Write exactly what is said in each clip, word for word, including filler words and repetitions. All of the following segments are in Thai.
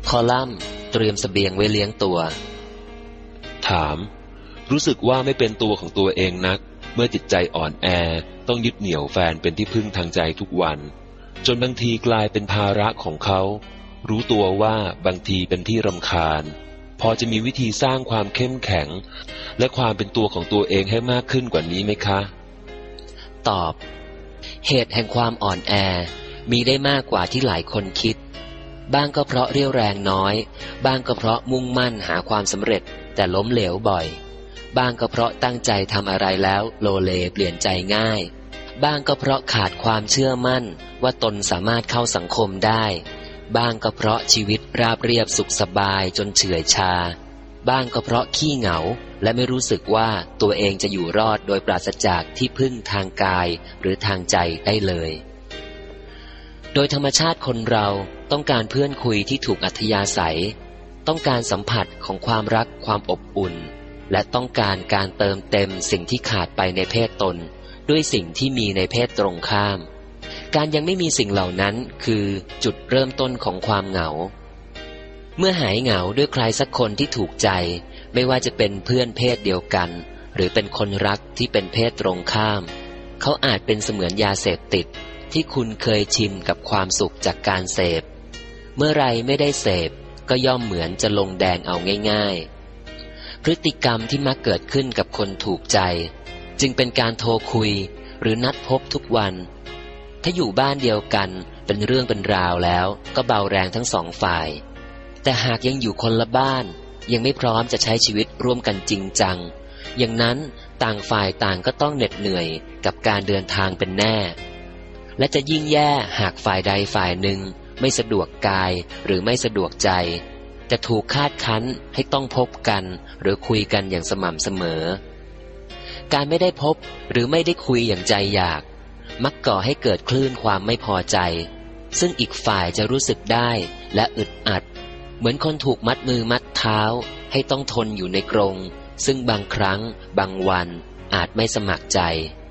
คอลัมน์เตรียมเสบียงไว้เลี้ยงตัวถามรู้สึกว่าไม่เป็นตัวของตัวเองนักเมื่อจิตใจอ่อนแอต้องยึดเหนี่ยวแฟนเป็นที่พึ่งทางใจทุกวันจนบางทีกลายเป็นภาระของเขารู้ตัวว่าบางทีเป็นที่รำคาญพอจะมีวิธีสร้างความเข้มแข็งและความเป็นตัวของตัวเองให้มากขึ้นกว่านี้ไหมคะตอบเหตุแห่งความอ่อนแอมีได้มากกว่าที่หลายคนคิดบ้างก็เพราะเรี่ยวแรงน้อยบ้างก็เพราะมุ่งมั่นหาความสำเร็จแต่ล้มเหลวบ่อยบ้างก็เพราะตั้งใจทำอะไรแล้วโลเลเปลี่ยนใจง่ายบ้างก็เพราะขาดความเชื่อมั่นว่าตนสามารถเข้าสังคมได้บ้างก็เพราะชีวิตราบเรียบสุขสบายจนเฉื่อยชาบ้างก็เพราะขี้เหงาและไม่รู้สึกว่าตัวเองจะอยู่รอดโดยปราศจากที่พึ่งทางกายหรือทางใจได้เลยโดยธรรมชาติคนเราต้องการเพื่อนคุยที่ถูกอัธยาศัยต้องการสัมผัสของความรักความอบอุ่นและต้องการการเติมเต็มสิ่งที่ขาดไปในเพศตนด้วยสิ่งที่มีในเพศตรงข้ามการยังไม่มีสิ่งเหล่านั้นคือจุดเริ่มต้นของความเหงาเมื่อหายเหงาด้วยใครสักคนที่ถูกใจไม่ว่าจะเป็นเพื่อนเพศเดียวกันหรือเป็นคนรักที่เป็นเพศตรงข้ามเขาอาจเป็นเสมือนยาเสพติดที่คุณเคยชินกับความสุขจากการเสพเมื่อไรไม่ได้เสพก็ย่อมเหมือนจะลงแดงเอาง่ายๆพฤติกรรมที่มักเกิดขึ้นกับคนถูกใจจึงเป็นการโทรคุยหรือนัดพบทุกวันถ้าอยู่บ้านเดียวกันเป็นเรื่องเป็นราวแล้วก็เบาแรงทั้งสองฝ่ายแต่หากยังอยู่คนละบ้านยังไม่พร้อมจะใช้ชีวิตร่วมกันจริงจังอย่างนั้นต่างฝ่ายต่างก็ต้องเหน็ดเหนื่อยกับการเดินทางเป็นแน่และจะยิ่งแย่หากฝ่ายใดฝ่ายหนึ่งไม่สะดวกกายหรือไม่สะดวกใจจะถูกคาดคั้นให้ต้องพบกันหรือคุยกันอย่างสม่ำเสมอการไม่ได้พบหรือไม่ได้คุยอย่างใจอยากมักก่อให้เกิดคลื่นความไม่พอใจซึ่งอีกฝ่ายจะรู้สึกได้และอึดอัดเหมือนคนถูกมัดมือมัดเท้าให้ต้องทนอยู่ในกรงซึ่งบางครั้งบางวันอาจไม่สมัครใจ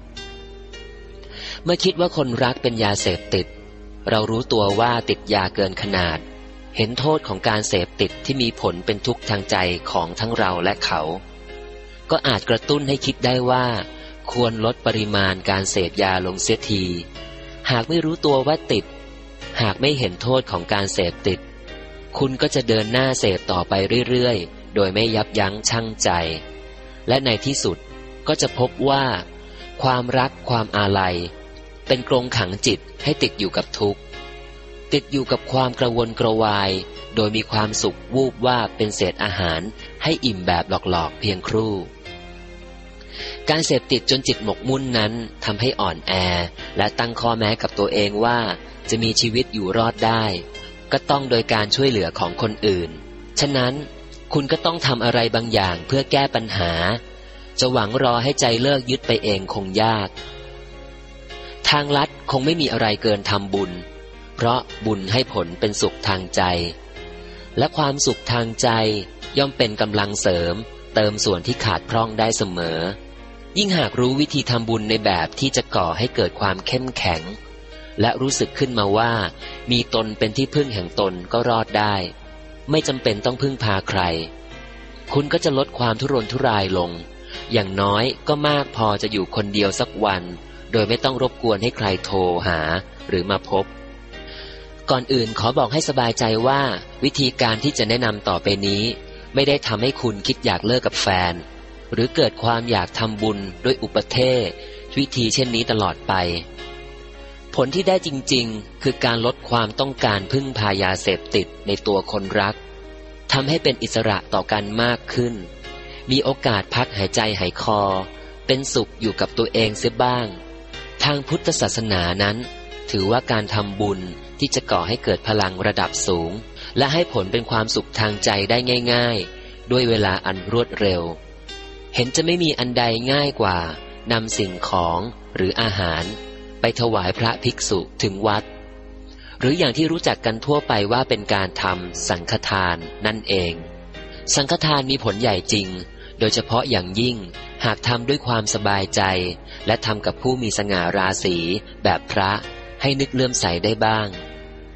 เมื่อคิดว่าคนรักเป็นยาเสพติดเรารู้ตัวว่าติดยาเกินขนาดเห็นโทษของการเสพติดที่มีผลเป็นทุกข์ทางใจของทั้งเราและเขาก็อาจกระตุ้นให้คิดได้ว่าควรลดปริมาณการเสพยาลงเสียทีหากไม่รู้ตัวว่าติดหากไม่เห็นโทษของการเสพติดคุณก็จะเดินหน้าเสพต่อไปเรื่อยๆโดยไม่ยับยั้งชั่งใจและในที่สุดก็จะพบว่าความรักความอาลัยเป็นกรงขังจิตให้ติดอยู่กับทุกข์ติดอยู่กับความกระวนกระวายโดยมีความสุขวูบว่าเป็นเศษอาหารให้อิ่มแบบหลอกๆเพียงครู่การเสพติดจนจิตหมกมุ่นนั้นทำให้อ่อนแอและตั้งข้อแม้กับตัวเองว่าจะมีชีวิตอยู่รอดได้ก็ต้องโดยการช่วยเหลือของคนอื่นฉะนั้นคุณก็ต้องทำอะไรบางอย่างเพื่อแก้ปัญหาจะหวังรอให้ใจเลิกยึดไปเองคงยากทางลัดคงไม่มีอะไรเกินทำบุญเพราะบุญให้ผลเป็นสุขทางใจและความสุขทางใจย่อมเป็นกำลังเสริมเติมส่วนที่ขาดพร่องได้เสมอยิ่งหากรู้วิธีทำบุญในแบบที่จะก่อให้เกิดความเข้มแข็งและรู้สึกขึ้นมาว่ามีตนเป็นที่พึ่งแห่งตนก็รอดได้ไม่จำเป็นต้องพึ่งพาใครคุณก็จะลดความทุรนทุรายลงอย่างน้อยก็มากพอจะอยู่คนเดียวสักวันโดยไม่ต้องรบกวนให้ใครโทรหาหรือมาพบก่อนอื่นขอบอกให้สบายใจว่าวิธีการที่จะแนะนำต่อไปนี้ไม่ได้ทำให้คุณคิดอยากเลิกกับแฟนหรือเกิดความอยากทำบุญด้วยอุปเทศวิธีเช่นนี้ตลอดไปผลที่ได้จริงๆคือการลดความต้องการพึ่งพายาเสพติดในตัวคนรักทำให้เป็นอิสระต่อกันมากขึ้นมีโอกาสพักหายใจหายคอเป็นสุขอยู่กับตัวเองเสียบ้างทางพุทธศาสนานั้นถือว่าการทำบุญที่จะก่อให้เกิดพลังระดับสูงและให้ผลเป็นความสุขทางใจได้ง่ายๆด้วยเวลาอันรวดเร็วเห็นจะไม่มีอันใดง่ายกว่านำสิ่งของหรืออาหารไปถวายพระภิกษุถึงวัดหรืออย่างที่รู้จักกันทั่วไปว่าเป็นการทำสังฆทานนั่นเองสังฆทานมีผลใหญ่จริงโดยเฉพาะอย่างยิ่งหากทำด้วยความสบายใจและทำกับผู้มีสง่าราศีแบบพระให้นึกเลื่อมใสได้บ้าง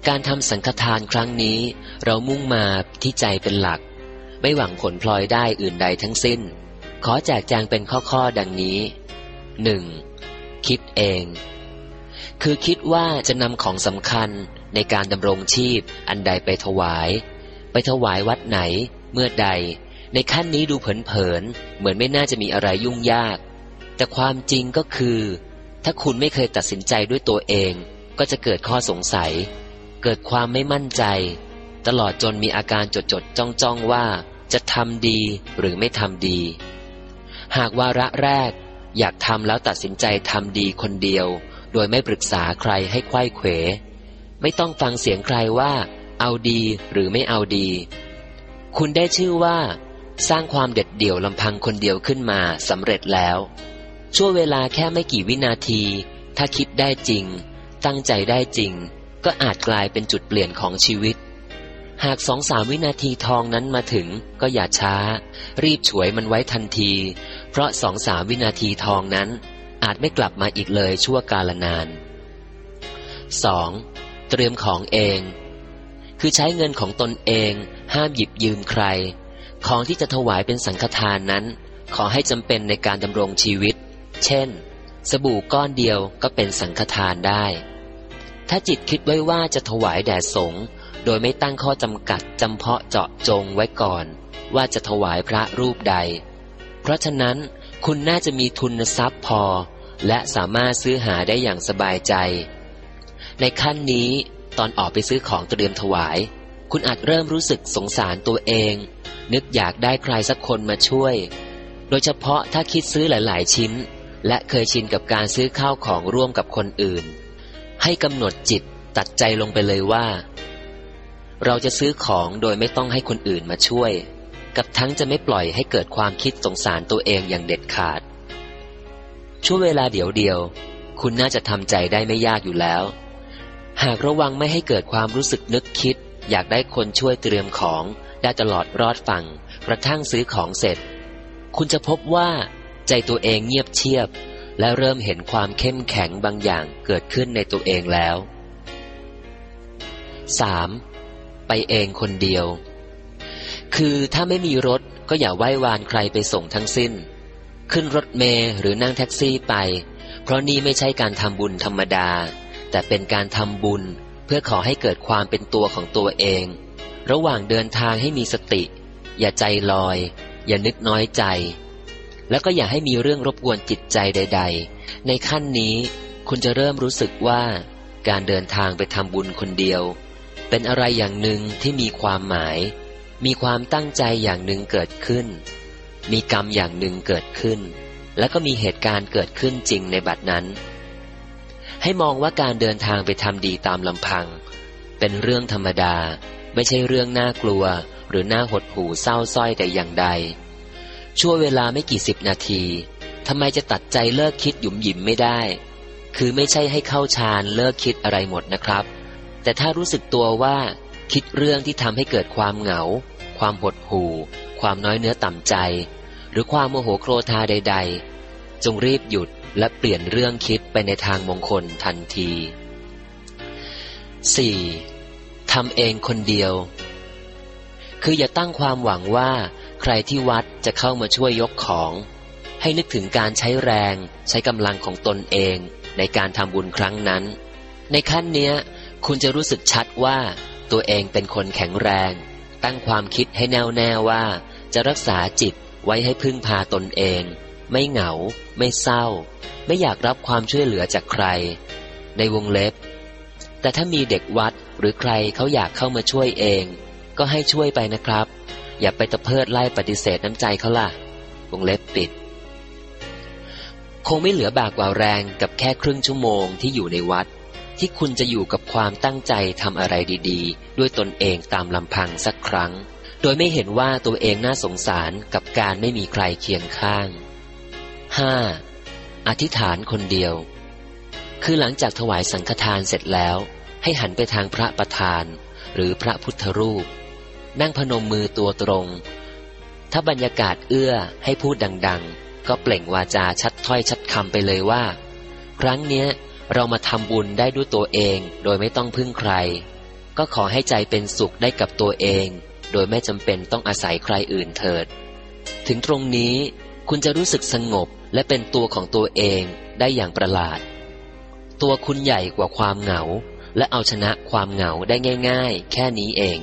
การทำสังฆทานครั้งนี้เรามุ่งมาที่ใจเป็นหลักไม่หวังผลพลอยได้อื่นใดทั้งสิ้นขอแจกแจงเป็นข้อๆดังนี้ หนึ่ง. คิดเองคือคิดว่าจะนำของสำคัญในการดำรงชีพอันใดไปถวายไปถวายวัดไหนเมื่อใดในขั้นนี้ดูเผินๆเหมือนไม่น่าจะมีอะไรยุ่งยากแต่ความจริงก็คือถ้าคุณไม่เคยตัดสินใจด้วยตัวเองก็จะเกิดข้อสงสัยเกิดความไม่มั่นใจตลอดจนมีอาการจดจดจ้องจ้องว่าจะทำดีหรือไม่ทำดีหากวาระแรกอยากทำแล้วตัดสินใจทำดีคนเดียวโดยไม่ปรึกษาใครให้ไขว้เขวไม่ต้องฟังเสียงใครว่าเอาดีหรือไม่เอาดีคุณได้ชื่อว่าสร้างความเด็ดเดี่ยวลำพังคนเดียวขึ้นมาสำเร็จแล้วชั่วเวลาแค่ไม่กี่วินาทีถ้าคิดได้จริงตั้งใจได้จริงก็อาจกลายเป็นจุดเปลี่ยนของชีวิตหากสองสามวินาทีทองนั้นมาถึงก็อย่าช้ารีบฉวยมันไว้ทันทีเพราะสองสามวินาทีทองนั้นอาจไม่กลับมาอีกเลยชั่วกาลนาน สอง. เตรียมของเองคือใช้เงินของตนเองห้ามหยิบยืมใครของที่จะถวายเป็นสังฆทานนั้นขอให้จำเป็นในการดำรงชีวิตเช่นสบู่ก้อนเดียวก็เป็นสังฆทานได้ถ้าจิตคิดไว้ว่าจะถวายแด่สงฆ์โดยไม่ตั้งข้อจำกัดจำเพาะเจาะจงไว้ก่อนว่าจะถวายพระรูปใดเพราะฉะนั้นคุณน่าจะมีทุนทรัพย์พอและสามารถซื้อหาได้อย่างสบายใจในขั้นนี้ตอนออกไปซื้อของเตรียมถวายคุณอาจเริ่มรู้สึกสงสารตัวเองนึกอยากได้ใครสักคนมาช่วยโดยเฉพาะถ้าคิดซื้อหลายๆชิ้นและเคยชินกับการซื้อข้าวของร่วมกับคนอื่นให้กำหนดจิตตัดใจลงไปเลยว่าเราจะซื้อของโดยไม่ต้องให้คนอื่นมาช่วยกับทั้งจะไม่ปล่อยให้เกิดความคิดสงสารตัวเองอย่างเด็ดขาดช่วงเวลาเดียวเดียวคุณน่าจะทำใจได้ไม่ยากอยู่แล้วหากระวังไม่ให้เกิดความรู้สึกนึกคิดอยากได้คนช่วยเตรียมของได้ตลอดรอดฟังกระทั่งซื้อของเสร็จคุณจะพบว่าใจตัวเองเงียบเชียบและเริ่มเห็นความเข้มแข็งบางอย่างเกิดขึ้นในตัวเองแล้ว สาม. ไปเองคนเดียวคือถ้าไม่มีรถก็อย่าไหว้วานใครไปส่งทั้งสิ้นขึ้นรถเมล์หรือนั่งแท็กซี่ไปเพราะนี่ไม่ใช่การทำบุญธรรมดาแต่เป็นการทำบุญเพื่อขอให้เกิดความเป็นตัวของตัวเองระหว่างเดินทางให้มีสติอย่าใจลอยอย่านึกน้อยใจแล้วก็อย่าให้มีเรื่องรบกวนจิตใจใดๆในขั้นนี้คุณจะเริ่มรู้สึกว่าการเดินทางไปทำบุญคนเดียวเป็นอะไรอย่างหนึ่งที่มีความหมายมีความตั้งใจอย่างหนึ่งเกิดขึ้นมีกรรมอย่างหนึ่งเกิดขึ้นแล้วก็มีเหตุการณ์เกิดขึ้นจริงในบัดนั้นให้มองว่าการเดินทางไปทำดีตามลำพังเป็นเรื่องธรรมดาไม่ใช่เรื่องน่ากลัวหรือน่าหดหู่เศร้าส้อยแต่อย่างใดชั่วเวลาไม่กี่สิบนาทีทำไมจะตัดใจเลิกคิดหยุมหยิมไม่ได้คือไม่ใช่ให้เข้าฌานเลิกคิดอะไรหมดนะครับแต่ถ้ารู้สึกตัวว่าคิดเรื่องที่ทำให้เกิดความเหงาความหดหู่ความน้อยเนื้อต่ำใจหรือความโมโหโกรธาใดๆจงรีบหยุดและเปลี่ยนเรื่องคิดไปในทางมงคลทันที สี่. ทำเองคนเดียวคืออย่าตั้งความหวังว่าใครที่วัดจะเข้ามาช่วยยกของให้นึกถึงการใช้แรงใช้กำลังของตนเองในการทำบุญครั้งนั้นในขั้นเนี้ยคุณจะรู้สึกชัดว่าตัวเองเป็นคนแข็งแรงตั้งความคิดให้แน่วแน่ว่าจะรักษาจิตไว้ให้พึ่งพาตนเองไม่เหงาไม่เศร้าไม่อยากรับความช่วยเหลือจากใครในวงเล็บแต่ถ้ามีเด็กวัดหรือใครเขาอยากเข้ามาช่วยเองก็ให้ช่วยไปนะครับอย่าไปตะเพิดไล่ปฏิเสธน้ำใจเขาล่ะวงเล็บปิดคงไม่เหลือบากกว่าแรงกับแค่ครึ่งชั่วโมงที่อยู่ในวัดที่คุณจะอยู่กับความตั้งใจทำอะไรดีๆด้วยตนเองตามลำพังสักครั้งโดยไม่เห็นว่าตัวเองน่าสงสารกับการไม่มีใครเคียงข้าง ห้า. อธิษฐานคนเดียวคือหลังจากถวายสังฆทานเสร็จแล้วให้หันไปทางพระประธานหรือพระพุทธรูปนั่งพนมมือตัวตรงถ้าบรรยากาศเอื้อให้พูดดังๆก็เปล่งวาจาชัดถ้อยชัดคำไปเลยว่าครั้งเนี้ยเรามาทำบุญได้ด้วยตัวเองโดยไม่ต้องพึ่งใครก็ขอให้ใจเป็นสุขได้กับตัวเองโดยไม่จำเป็นต้องอาศัยใครอื่นเถิดถึงตรงนี้คุณจะรู้สึกสงบและเป็นตัวของตัวเองได้อย่างประหลาดตัวคุณใหญ่กว่าความเหงาและเอาชนะความเหงาได้ง่ายๆแค่นี้เอง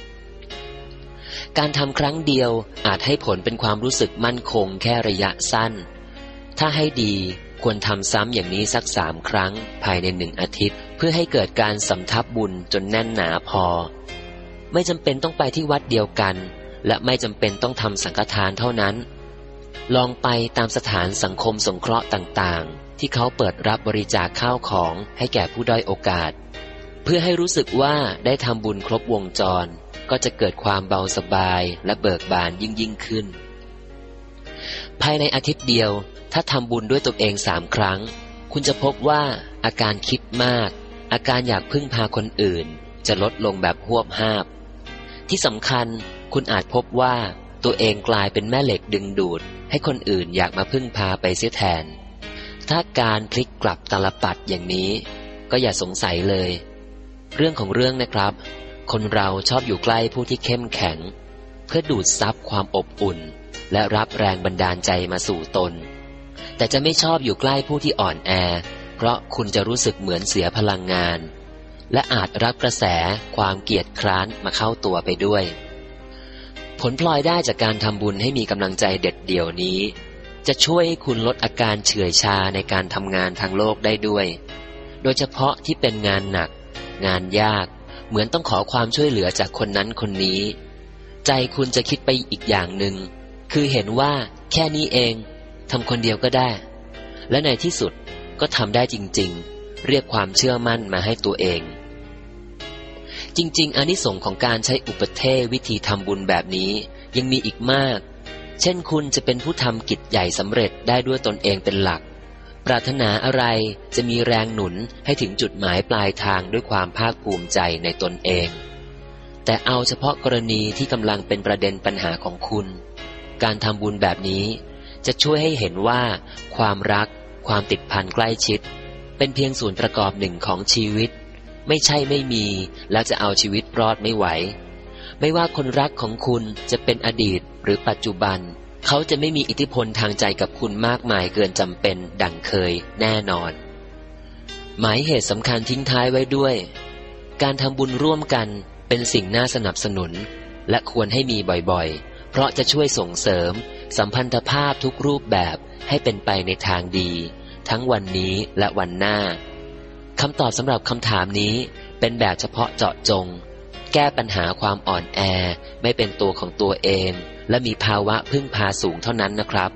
การทำครั้งเดียวอาจให้ผลเป็นความรู้สึกมั่นคงแค่ระยะสั้นถ้าให้ดีควรทำซ้ำอย่างนี้สักสามครั้งภายในหนึ่งอาทิตย์เพื่อให้เกิดการสำทับบุญจนแน่นหนาพอไม่จำเป็นต้องไปที่วัดเดียวกันและไม่จำเป็นต้องทำสังฆทานเท่านั้นลองไปตามสถานสังคมสงเคราะห์ต่างๆที่เขาเปิดรับบริจาคข้าวของให้แก่ผู้ด้อยโอกาสเพื่อให้รู้สึกว่าได้ทำบุญครบวงจรก็จะเกิดความเบาสบายและเบิกบานยิ่งยิ่งขึ้นภายในอาทิตย์เดียวถ้าทำบุญด้วยตัวเองสามครั้งคุณจะพบว่าอาการคิดมากอาการอยากพึ่งพาคนอื่นจะลดลงแบบหวบหาบที่สำคัญคุณอาจพบว่าตัวเองกลายเป็นแม่เหล็กดึงดูดให้คนอื่นอยากมาพึ่งพาไปเสียแทนถ้าการพลิกกลับตาลปัดอย่างนี้ก็อย่าสงสัยเลยเรื่องของเรื่องนะครับคนเราชอบอยู่ใกล้ผู้ที่เข้มแข็งเพื่อดูดซับความอบอุ่นและรับแรงบันดาลใจมาสู่ตนแต่จะไม่ชอบอยู่ใกล้ผู้ที่อ่อนแอเพราะคุณจะรู้สึกเหมือนเสียพลังงานและอาจรับกระแสความเกียจคร้านมาเข้าตัวไปด้วยผลพลอยได้จากการทำบุญให้มีกำลังใจเด็ดเดี่ยวนี้จะช่วยให้คุณลดอาการเฉื่อยชาในการทำงานทางโลกได้ด้วยโดยเฉพาะที่เป็นงานหนักงานยากเหมือนต้องขอความช่วยเหลือจากคนนั้นคนนี้ใจคุณจะคิดไปอีกอย่างหนึ่งคือเห็นว่าแค่นี้เองทำคนเดียวก็ได้และในที่สุดก็ทำได้จริงๆเรียกความเชื่อมั่นมาให้ตัวเองจริงๆอานิสงส์ของการใช้อุปเทศวิธีทำบุญแบบนี้ยังมีอีกมากเช่นคุณจะเป็นผู้ทำกิจใหญ่สำเร็จได้ด้วยตนเองเป็นหลักปรารถนาอะไรจะมีแรงหนุนให้ถึงจุดหมายปลายทางด้วยความภาคภูมิใจในตนเองแต่เอาเฉพาะกรณีที่กำลังเป็นประเด็นปัญหาของคุณการทำบุญแบบนี้จะช่วยให้เห็นว่าความรักความติดพันใกล้ชิดเป็นเพียงส่วนประกอบหนึ่งของชีวิตไม่ใช่ไม่มีแล้วจะเอาชีวิตรอดไม่ไหวไม่ว่าคนรักของคุณจะเป็นอดีตหรือปัจจุบันเขาจะไม่มีอิทธิพลทางใจกับคุณมากมายเกินจำเป็นดังเคยแน่นอนหมายเหตุสำคัญทิ้งท้ายไว้ด้วยการทำบุญร่วมกันเป็นสิ่งน่าสนับสนุนและควรให้มีบ่อยๆเพราะจะช่วยส่งเสริมสัมพันธภาพทุกรูปแบบให้เป็นไปในทางดีทั้งวันนี้และวันหน้าคำตอบสำหรับคำถามนี้เป็นแบบเฉพาะเจาะจงแก้ปัญหาความอ่อนแอไม่เป็นตัวของตัวเองและมีภาวะพึ่งพาสูงเท่านั้นนะครับ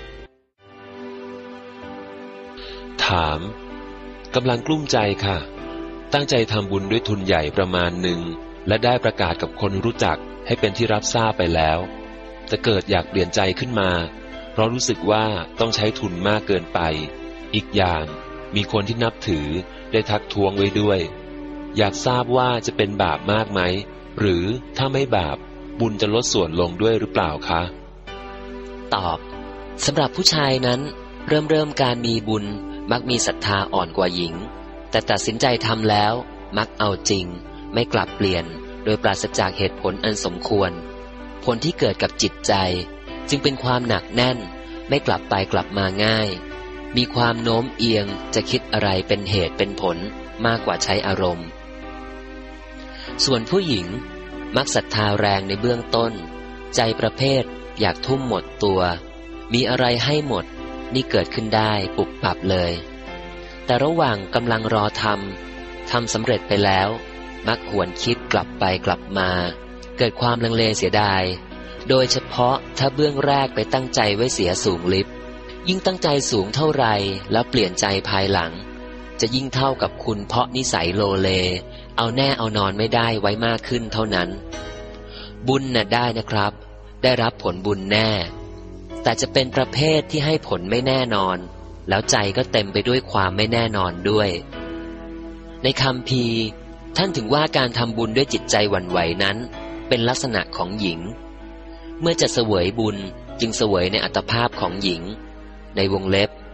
ถามกำลังกลุ้มใจค่ะตั้งใจทำบุญด้วยทุนใหญ่ประมาณหนึ่งและได้ประกาศกับคนรู้จักให้เป็นที่รับทราบไปแล้วแต่เกิดอยากเปลี่ยนใจขึ้นมาเพราะรู้สึกว่าต้องใช้ทุนมากเกินไปอีกอย่างมีคนที่นับถือได้ทักท้วงไว้ด้วยอยากทราบว่าจะเป็นบาปมากไหมหรือถ้าไม่บาปบุญจะลดส่วนลงด้วยหรือเปล่าคะตอบสำหรับผู้ชายนั้นเริ่มเริ่มการมีบุญมักมีศรัทธาอ่อนกว่าหญิงแต่ตัดสินใจทำแล้วมักเอาจริงไม่กลับเปลี่ยนโดยปราศจากเหตุผลอันสมควรผลที่เกิดกับจิตใจจึงเป็นความหนักแน่นไม่กลับไปกลับมาง่ายมีความโน้มเอียงจะคิดอะไรเป็นเหตุเป็นผลมากกว่าใช้อารมณ์ส่วนผู้หญิงมักศรัทธาแรงในเบื้องต้นใจประเภทอยากทุ่มหมดตัวมีอะไรให้หมดนี่เกิดขึ้นได้ปุบปับเลยแต่ระหว่างกำลังรอทำทำสำเร็จไปแล้วมักหวนคิดกลับไปกลับมาเกิดความลังเลเสียดายโดยเฉพาะถ้าเบื้องแรกไปตั้งใจไว้เสียสูงลิบยิ่งตั้งใจสูงเท่าไรแล้วเปลี่ยนใจภายหลังจะยิ่งเท่ากับคุณเพราะนิสัยโลเลเอาแน่เอานอนไม่ได้ไว้มากขึ้นเท่านั้นบุญน่ะได้นะครับได้รับผลบุญแน่แต่จะเป็นประเภทที่ให้ผลไม่แน่นอนแล้วใจก็เต็มไปด้วยความไม่แน่นอนด้วยในคัมภีร์ท่านถึงว่าการทำบุญด้วยจิตใจหวั่นไหวนั้นเป็นลักษณะของหญิงเมื่อจะเสวยบุญจึงเสวยในอัตภาพของหญิงในวงเล็บ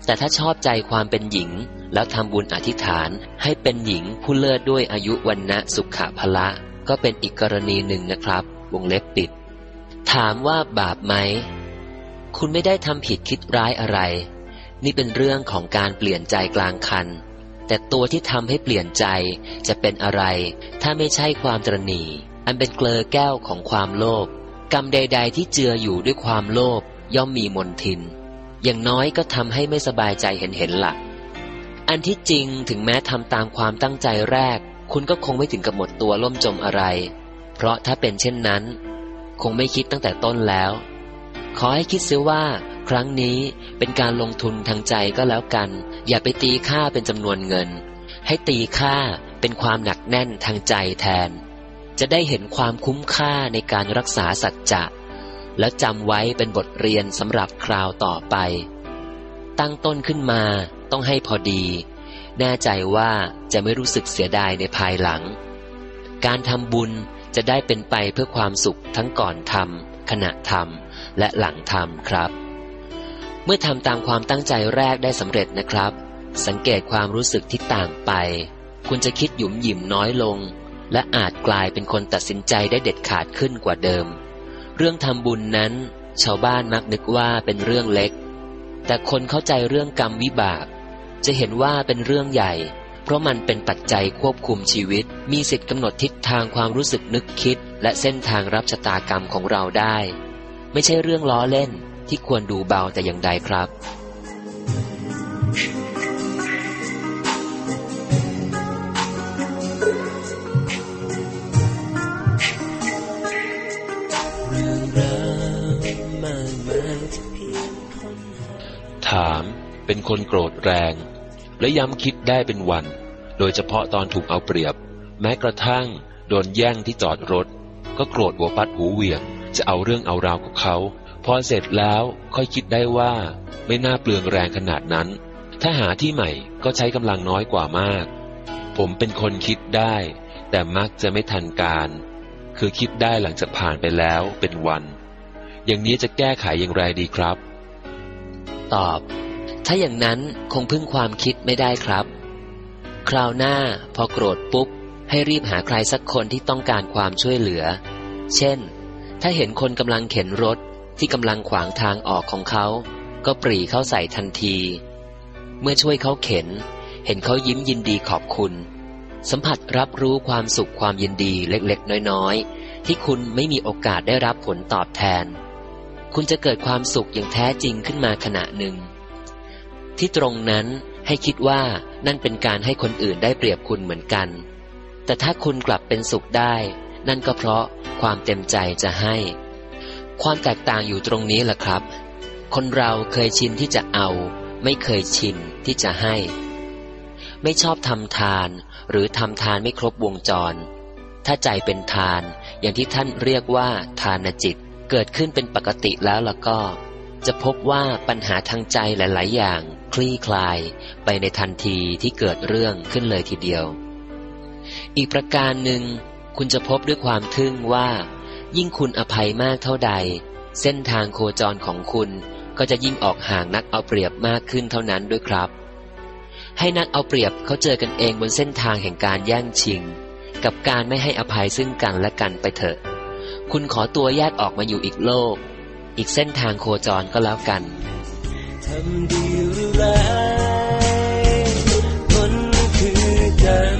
แต่ถ้าชอบใจความเป็นหญิงแล้วทำบุญอธิษฐานให้เป็นหญิงผู้เลิศด้วยอายุวรรณะสุขภละก็เป็นอีกกรณีหนึ่งนะครับวงเล็บปิดถามว่าบาปไหมคุณไม่ได้ทำผิดคิดร้ายอะไรนี่เป็นเรื่องของการเปลี่ยนใจกลางคันแต่ตัวที่ทำให้เปลี่ยนใจจะเป็นอะไรถ้าไม่ใช่ความตระหนี่อันเป็นเกลอแก้วของความโลภกรรมใดๆที่เจืออยู่ด้วยความโลภย่อมมีมนทินอย่างน้อยก็ทำให้ไม่สบายใจเห็นๆล่ะอันที่จริงถึงแม้ทำตามความตั้งใจแรกคุณก็คงไม่ถึงกับหมดตัวล่มจมอะไรเพราะถ้าเป็นเช่นนั้นคงไม่คิดตั้งแต่ต้นแล้วขอให้คิดเสียว่าครั้งนี้เป็นการลงทุนทางใจก็แล้วกันอย่าไปตีค่าเป็นจำนวนเงินให้ตีค่าเป็นความหนักแน่นทางใจแทนจะได้เห็นความคุ้มค่าในการรักษาสัจจะแล้วจำไว้เป็นบทเรียนสำหรับคราวต่อไปตั้งต้นขึ้นมาต้องให้พอดีแน่ใจว่าจะไม่รู้สึกเสียดายในภายหลังการทำบุญจะได้เป็นไปเพื่อความสุขทั้งก่อนทำขณะทำและหลังทำครับเมื่อทำตามความตั้งใจแรกได้สำเร็จนะครับสังเกตความรู้สึกที่ต่างไปคุณจะคิดหยุมหยิมน้อยลงและอาจกลายเป็นคนตัดสินใจได้เด็ดขาดขึ้นกว่าเดิมเรื่องทำบุญนั้นชาวบ้านมักนึกว่าเป็นเรื่องเล็กแต่คนเข้าใจเรื่องกรรมวิบากจะเห็นว่าเป็นเรื่องใหญ่เพราะมันเป็นปัจจัยควบคุมชีวิตมีสิทธิ์กำหนดทิศทางความรู้สึกนึกคิดและเส้นทางรับชะตากรรมของเราได้ไม่ใช่เรื่องล้อเล่นที่ควรดูเบาแต่อย่างใดครับถามเป็นคนโกรธแรงและย้ำคิดได้เป็นวันโดยเฉพาะตอนถูกเอาเปรียบแม้กระทั่งโดนแย่งที่จอดรถก็โกรธหัวปัดหูเหวี่ยงจะเอาเรื่องเอาราวกับเขาพอเสร็จแล้วค่อยคิดได้ว่าไม่น่าเปลืองแรงขนาดนั้นถ้าหาที่ใหม่ก็ใช้กำลังน้อยกว่ามากผมเป็นคนคิดได้แต่มักจะไม่ทันการคือคิดได้หลังจากผ่านไปแล้วเป็นวันอย่างนี้จะแก้ไขอย่างไรดีครับตอบถ้าอย่างนั้นคงพึ่งความคิดไม่ได้ครับคราวหน้าพอโกรธปุ๊บให้รีบหาใครสักคนที่ต้องการความช่วยเหลือเช่นถ้าเห็นคนกำลังเข็นรถที่กำลังขวางทางออกของเขาก็ปรีเข้าใส่ทันทีเมื่อช่วยเขาเข็นเห็นเขายิ้มยินดีขอบคุณสัมผัสรับรู้ความสุขความยินดีเล็กๆน้อยๆที่คุณไม่มีโอกาสได้รับผลตอบแทนคุณจะเกิดความสุขอย่างแท้จริงขึ้นมาขณะหนึ่งที่ตรงนั้นให้คิดว่านั่นเป็นการให้คนอื่นได้เปรียบคุณเหมือนกันแต่ถ้าคุณกลับเป็นสุขได้นั่นก็เพราะความเต็มใจจะให้ความแตกต่างอยู่ตรงนี้แหละครับคนเราเคยชินที่จะเอาไม่เคยชินที่จะให้ไม่ชอบทำทานหรือทำทานไม่ครบวงจรถ้าใจเป็นทานอย่างที่ท่านเรียกว่าทานจิตเกิดขึ้นเป็นปกติแล้วล่ะก็จะพบว่าปัญหาทางใจหลายๆอย่างคลี่คลายไปในทันทีที่เกิดเรื่องขึ้นเลยทีเดียวอีกประการหนึ่งคุณจะพบด้วยความทึ่งว่ายิ่งคุณอภัยมากเท่าใดเส้นทางโคจรของคุณก็จะยิ่งออกห่างนักเอาเปรียบมากขึ้นเท่านั้นด้วยครับให้นักเอาเปรียบเขาเจอกันเองบนเส้นทางแห่งการแย่งชิงกับการไม่ให้อภัยซึ่งกันและกันไปเถอะคุณขอตัวแยกออกมาอยู่อีกโลกอีกเส้นทางโคจรก็แล้วกันทำดีหรือร้ายคนคือกัน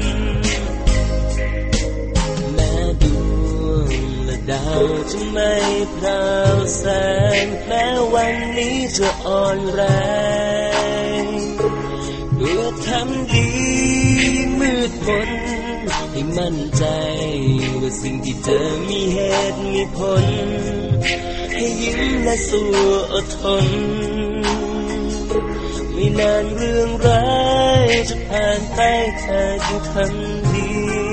แม้ดวงและดาวจะไม่พราวแสงแม้วันนี้จะอ่อนแรงด้วยคำดีมืดมนให้มั่นใจว่าสิ่งที่เธอมีเหตุมีผลให้ยิ้มและสู้อดทนไม่นานเรื่องร้ายจะผ่านไปเธอจึงทำดี